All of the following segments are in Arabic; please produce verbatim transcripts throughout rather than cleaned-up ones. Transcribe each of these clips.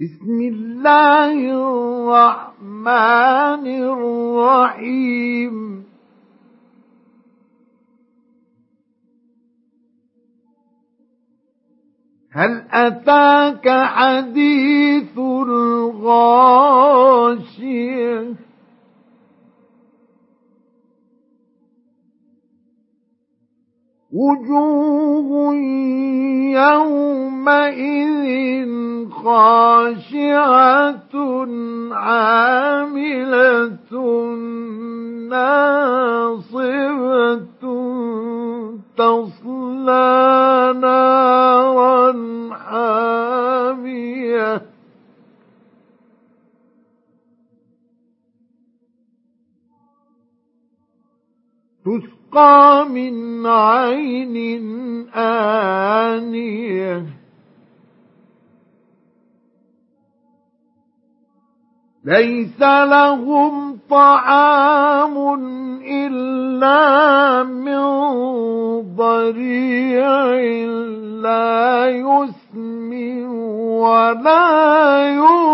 بسم الله الرحمن الرحيم هل أتاك حديث الغاشية وجوه يومئذ خاشعة عاملة ناصبة تصلى نارا حامية تسقى من عين آنية ليس لهم طعام إلا من ضريع لا يسمن ولا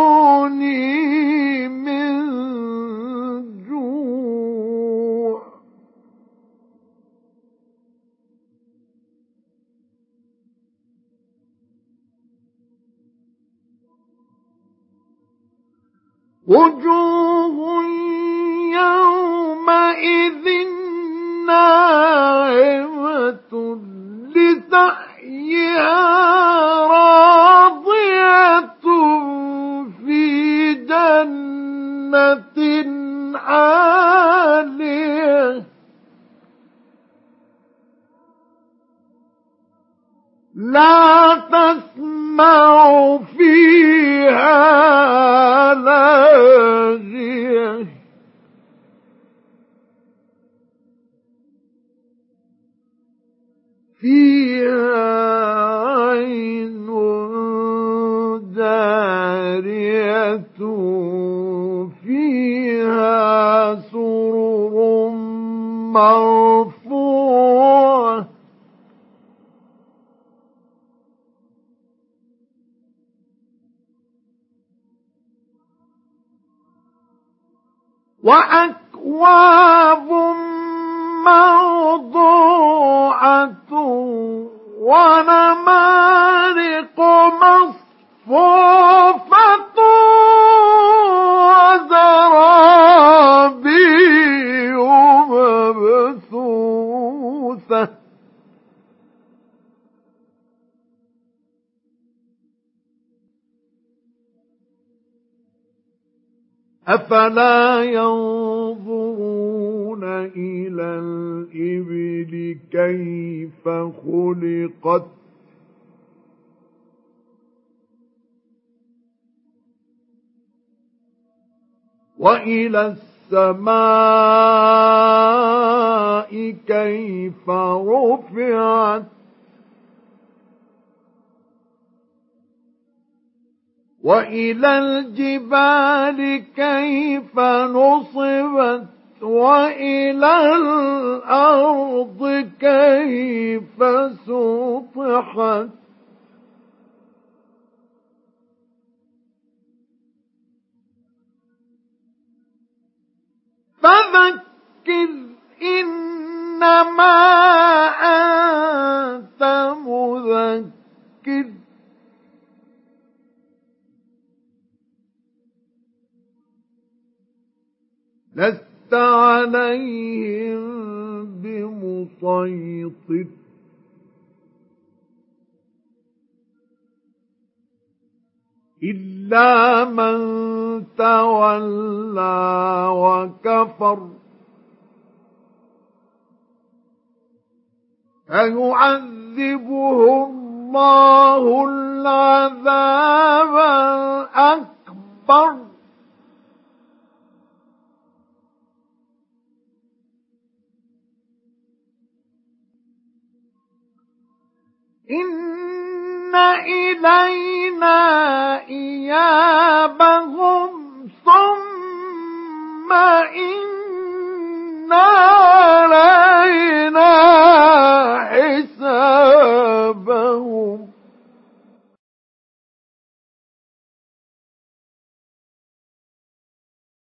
يغني من جوع وجوه يومئذ ناعمة لسعيها راضية في جنة عالية لا تسمع فيها لاغية فيها عين جارية فيها سرر مرفوعة وأكواب موضوعة ونمارق مصفوفة وزرابي مبثوثة أفلا ينظرون إلى الإبل كيف خلقت وإلى السماء كيف رفعت وإلى الجبال كيف نصبت وإلى الأرض كيف سطحت فذكر إنما أنت مذكر لست عليهم بمسيطر إلا من تولى وكفر فيعذبه الله العذاب الأكبر إن إلينا